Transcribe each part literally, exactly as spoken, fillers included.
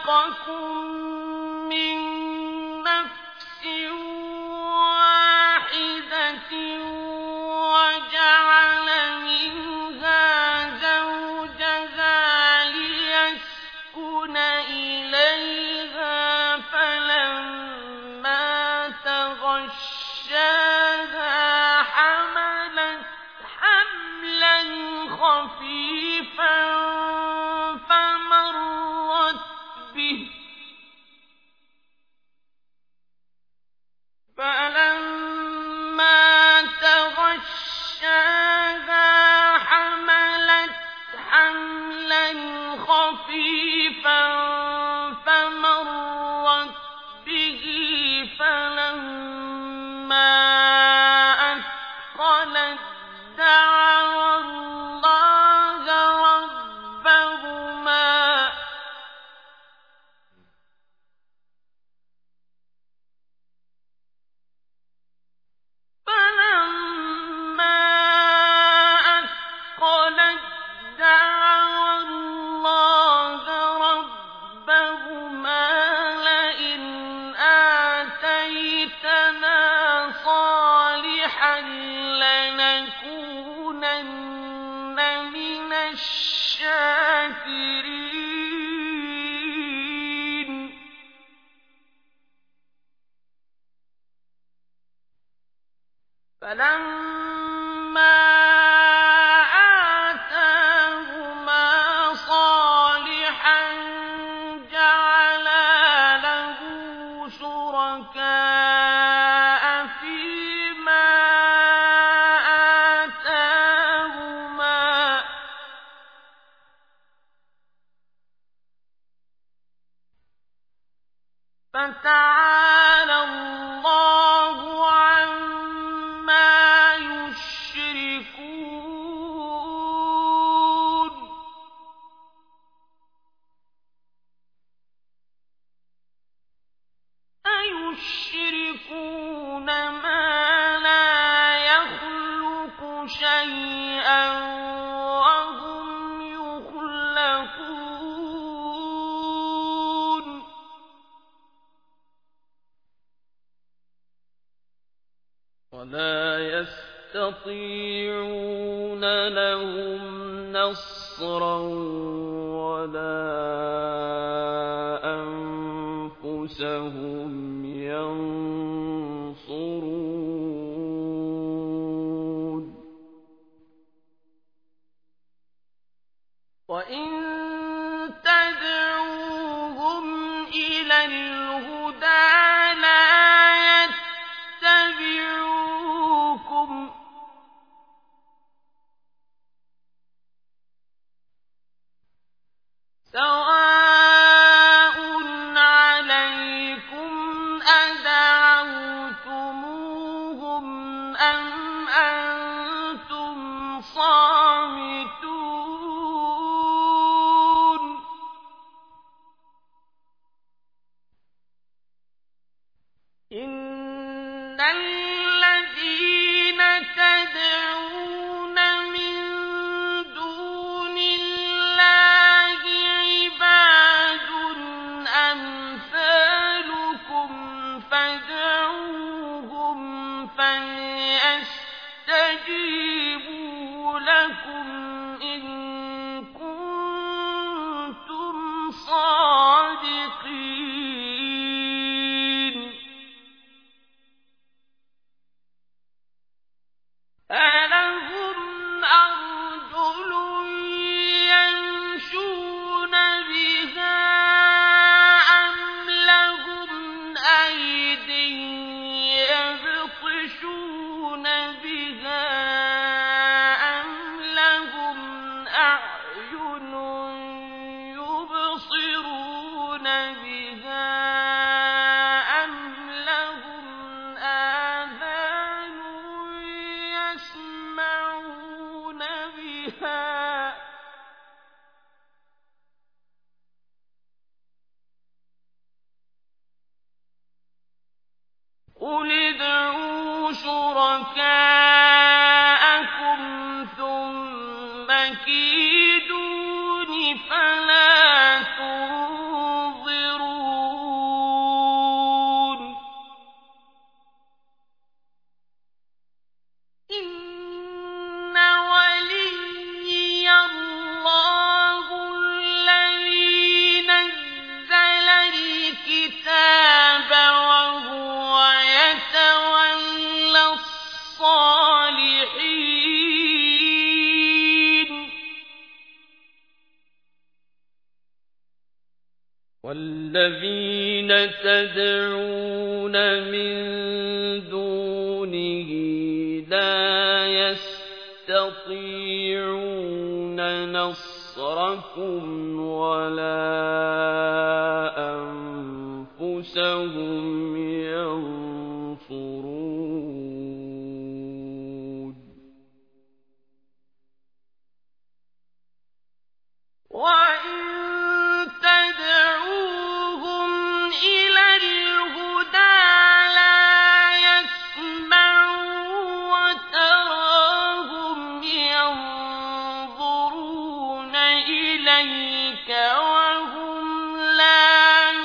خَلَقَكُم مِّن نَّفْسٍ وَاحِدَةٍ وَجَعَلَ مِنْهَا زَوْجَهَا لِيَسْكُنَ إِلَيْهَا فَلَمَّا تَغَشَّاهَا حَمَلَتْ حَمْلًا خَفِيفًا فَمَرَّتْ بِهِ فَلَمَّا تَغَشَّاهَا حَمَلَتْ حَمْلًا خَفِيفًا فَمَرَّتْ بِهِ فَلَمَّا أَثْقَلَتْ دَعَوَا اللَّهَ رَبَّهُمَا فَلَمَّا أَثْقَلَتْ دَعَوَا اللَّهَ رَبَّهُمَا لَئِنْ آتَيْتَنَا صَالِحًا لَّنَكُونَنَّ مِنَ الشَّاكِرِينَ فَلَمَّا آتَاهُمَا صَالِحًا جَعَلَا لَهُ شُرَكَاءَ فِيمَا آتَاهُمَا فَتَعَالَى اللَّهُ عَمَّا يُشْرِكُونَ أَيُشْرِكُونَ مَا لَا يَخْلُقُ شَيْئًا وَهُمْ يُخْلَقُونَ وَلَا يَسْتَطِيعُونَ لَهُمْ نَصْرًا وَلَا أَنفُسَهُمْ يَنصُرُونَ وَإِن تَدْعُوهُمْ إِلَى الْهُدَىٰ لَا يَتَّبِعُوكُمْ سَوَاءٌ عَلَيْكُمْ أَدَعَوْتُمُوهُمْ أَمْ أَنتُمْ صَامِتُونَ إِنَّ الَّذِينَ تَدْعُونَ مِن دُونِ اللَّهِ عِبَادٌ أَمْثَالُكُمْ فَادْعُوهُمْ فَلْيَسْتَجِيبُوا لَكُمْ إِن كُنتُمْ صَادِقِينَ أَلَهُمْ أَرْجُلٌ يَمْشُونَ بِهَا أَمْ لَهُمْ أَيْدٍ يَبْطِشُونَ بِهَا أَمْ لَهُمْ أَعْيُنٌ يُبْصِرُونَ بِهَا أَمْ لَهُمْ آذَانٌ يَسْمَعُونَ بِهَا قُلِ ادْعُوا شُرَكَاءَكُمْ ثُمَّ كِيدُونِ والذين تدعون من دونه لا يستطيعون نصركم ولا أنفسهم ينصرون وإن تدعوهم إلى الهدى لا يسمعوا وتراهم ينظرون إليك وهم لا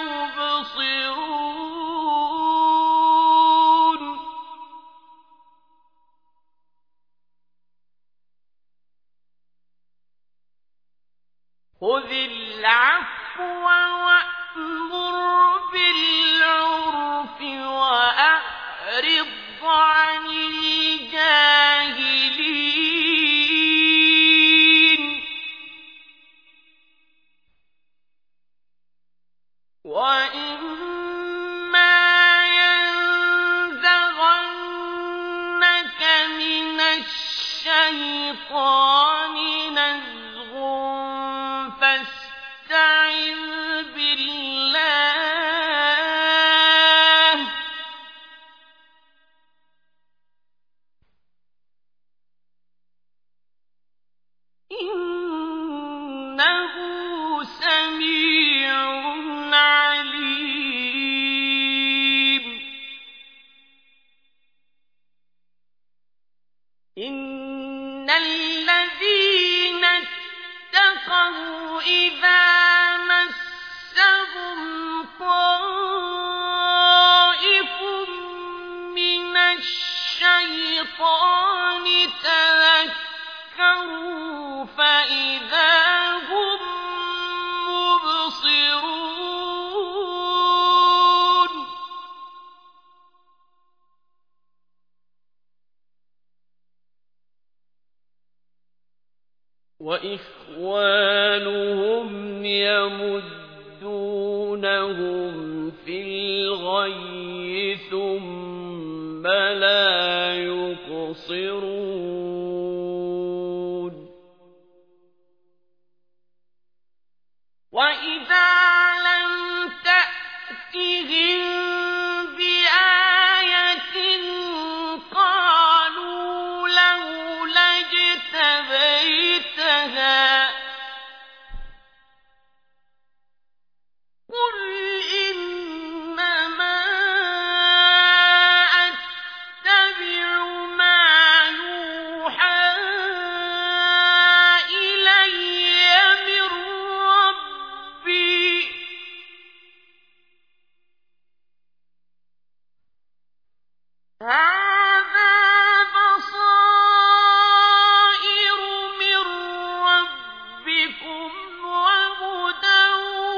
يبصرون خذ العفو وأمر بالعرف وأعرض عن الجاهلين وإما ينزغنك من الشيطان نزغ فاستعذ بالله إنه سميع عليم إن الذين اتقوا إذا مسهم طائف من الشيطان تذكروا فإذا هم مبصرون وإخوانهم يمدونهم في الغي ثم لا يقصرون وإذا لم تأتهم بآية قالوا لولا اجتبيتها قل إنما أتبع ما يوحى إلي من ربي هذا بصائر من ربكم وهدى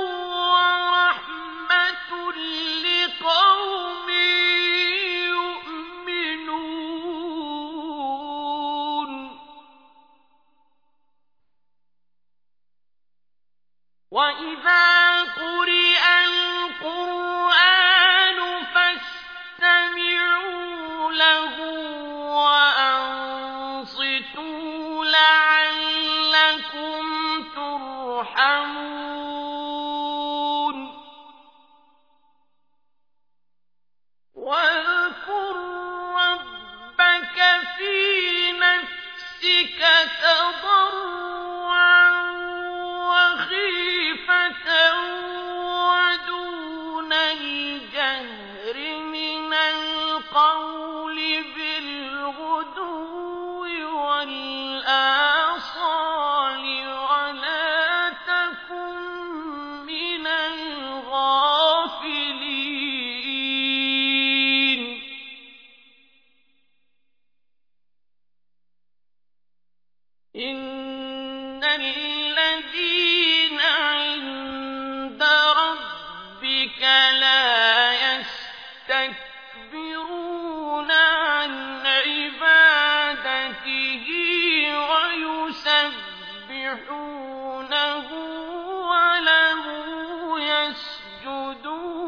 ورحمة لقوم يؤمنون وإذا قرئ القرآن فاستمعوا له وأنصتوا لعلكم ترحمون واذكر ربك في نفسك تضرعا وخيفة ودون الجهر من القول بالغدو والآصال ولا تكن من الغافلين إن الذين عند ربك لا يستكبرون عن عبادته ويسبحونه وله يسجدون يسجدون